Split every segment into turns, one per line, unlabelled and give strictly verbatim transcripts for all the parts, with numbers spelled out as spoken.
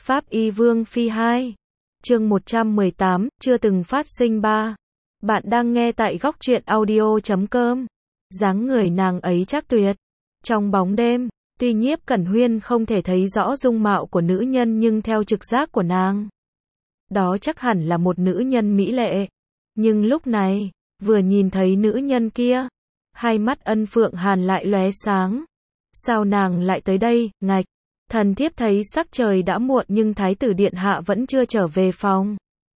Pháp Y Vương Phi hai. Chương một trăm mười tám, chưa từng phát sinh ba. Bạn đang nghe tại góc truyện audio chấm com. Dáng người nàng ấy chắc tuyệt. Trong bóng đêm, tuy Nhiếp Cẩn Huyên không thể thấy rõ dung mạo của nữ nhân nhưng theo trực giác của nàng, đó chắc hẳn là một nữ nhân mỹ lệ. Nhưng lúc này, vừa nhìn thấy nữ nhân kia, hai mắt Ân Phượng Hàn lại lóe sáng. Sao nàng lại tới đây, ngạch. Thần thiếp thấy sắc trời đã muộn nhưng thái tử điện hạ vẫn chưa trở về phòng,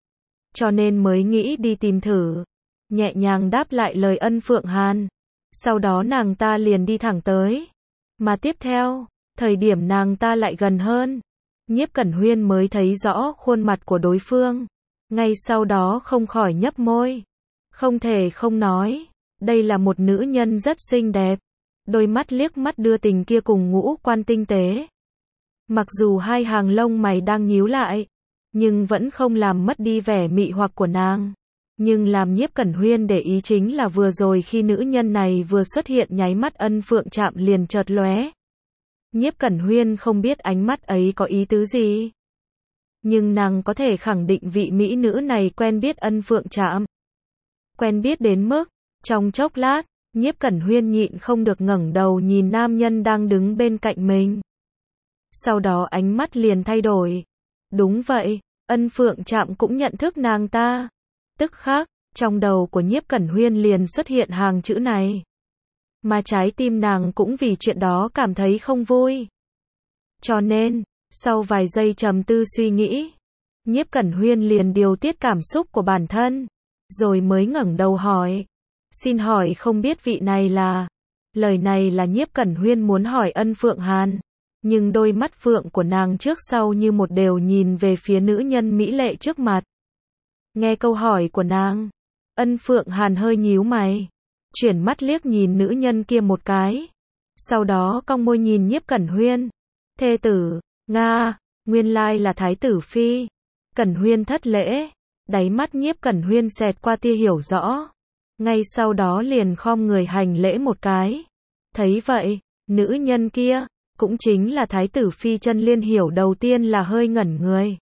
cho nên mới nghĩ đi tìm thử. Nhẹ nhàng đáp lại lời Ân Phượng Hàn. Sau đó nàng ta liền đi thẳng tới. Mà tiếp theo, thời điểm nàng ta lại gần hơn, Nhiếp Cẩn Huyên mới thấy rõ khuôn mặt của đối phương. Ngay sau đó không khỏi nhấp môi. Không thể không nói, đây là một nữ nhân rất xinh đẹp. Đôi mắt liếc mắt đưa tình kia cùng ngũ quan tinh tế. Mặc dù hai hàng lông mày đang nhíu lại, nhưng vẫn không làm mất đi vẻ mị hoặc của nàng. Nhưng làm Nhiếp Cẩn Huyên để ý chính là vừa rồi khi nữ nhân này vừa xuất hiện nháy mắt Ân Phượng chạm liền chợt lóe. Nhiếp Cẩn Huyên không biết ánh mắt ấy có ý tứ gì, nhưng nàng có thể khẳng định vị mỹ nữ này quen biết Ân Phượng chạm. Quen biết đến mức, trong chốc lát, Nhiếp Cẩn Huyên nhịn không được ngẩng đầu nhìn nam nhân đang đứng bên cạnh mình. Sau đó ánh mắt liền thay đổi. Đúng vậy, Ân Phượng Trạm cũng nhận thức nàng ta. Tức khắc, trong đầu của Nhiếp Cẩn Huyên liền xuất hiện hàng chữ này. Mà trái tim nàng cũng vì chuyện đó cảm thấy không vui. Cho nên, sau vài giây trầm tư suy nghĩ, Nhiếp Cẩn Huyên liền điều tiết cảm xúc của bản thân, rồi mới ngẩng đầu hỏi. Xin hỏi không biết vị này là... Lời này là Nhiếp Cẩn Huyên muốn hỏi Ân Phượng Hàn. Nhưng đôi mắt phượng của nàng trước sau như một đều nhìn về phía nữ nhân mỹ lệ trước mặt. Nghe câu hỏi của nàng, Ân Phượng Hàn hơi nhíu mày, chuyển mắt liếc nhìn nữ nhân kia một cái. Sau đó cong môi nhìn Nhiếp Cẩn Huyên. Thê tử, Nga, nguyên lai là thái tử phi. Cẩn Huyên thất lễ. Đáy mắt Nhiếp Cẩn Huyên xẹt qua tia hiểu rõ. Ngay sau đó liền khom người hành lễ một cái. Thấy vậy, nữ nhân kia, cũng chính là thái tử phi Chân Liên Hiểu đầu tiên là hơi ngẩn người.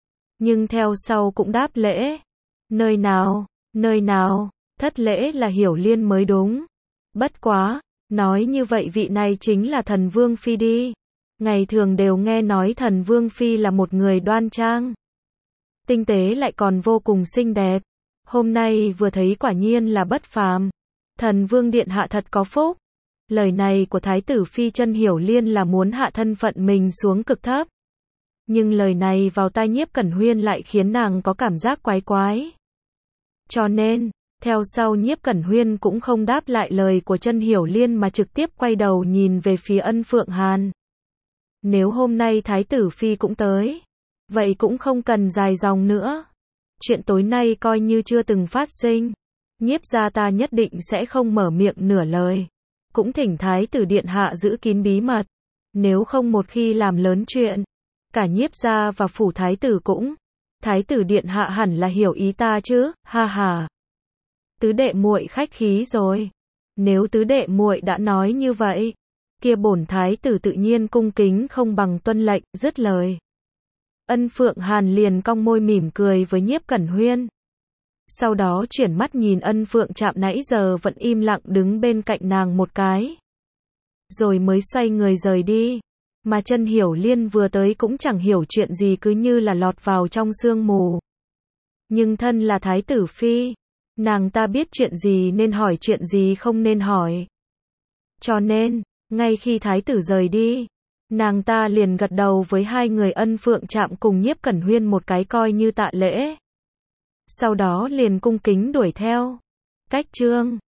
Nhưng theo sau cũng đáp lễ. Nơi nào, nơi nào, thất lễ là Hiểu Liên mới đúng. Bất quá, nói như vậy vị này chính là Thần Vương Phi đi. Ngày thường đều nghe nói Thần Vương Phi là một người đoan trang, tinh tế lại còn vô cùng xinh đẹp. Hôm nay vừa thấy quả nhiên là bất phàm. Thần Vương Điện Hạ thật có phúc. Lời này của Thái tử Phi Chân Hiểu Liên là muốn hạ thân phận mình xuống cực thấp. Nhưng lời này vào tai Nhiếp Cẩn Huyên lại khiến nàng có cảm giác quái quái. Cho nên, theo sau Nhiếp Cẩn Huyên cũng không đáp lại lời của Chân Hiểu Liên mà trực tiếp quay đầu nhìn về phía Ân Phượng Hàn. Nếu hôm nay Thái tử Phi cũng tới, vậy cũng không cần dài dòng nữa. Chuyện tối nay coi như chưa từng phát sinh. Nhiếp gia ta nhất định sẽ không mở miệng nửa lời. Cũng thỉnh Thái tử Điện Hạ giữ kín bí mật. Nếu không một khi làm lớn chuyện, cả Nhiếp gia và phủ Thái tử cũng. Thái tử Điện Hạ hẳn là hiểu ý ta chứ, ha ha. Tứ đệ muội khách khí rồi. Nếu tứ đệ muội đã nói như vậy, kia bổn Thái tử tự nhiên cung kính không bằng tuân lệnh, dứt lời. Ân Phượng Hàn liền cong môi mỉm cười với Nhiếp Cẩn Huyên. Sau đó chuyển mắt nhìn Ân Phượng Trạm nãy giờ vẫn im lặng đứng bên cạnh nàng một cái. Rồi mới xoay người rời đi. Mà Chân Hiểu Liên vừa tới cũng chẳng hiểu chuyện gì cứ như là lọt vào trong sương mù. Nhưng thân là Thái tử Phi, nàng ta biết chuyện gì nên hỏi chuyện gì không nên hỏi. Cho nên, ngay khi Thái tử rời đi, nàng ta liền gật đầu với hai người Ân Phượng Trạm cùng Nhiếp Cẩn Huyên một cái coi như tạ lễ. Sau đó liền cung kính đuổi theo. Cách chương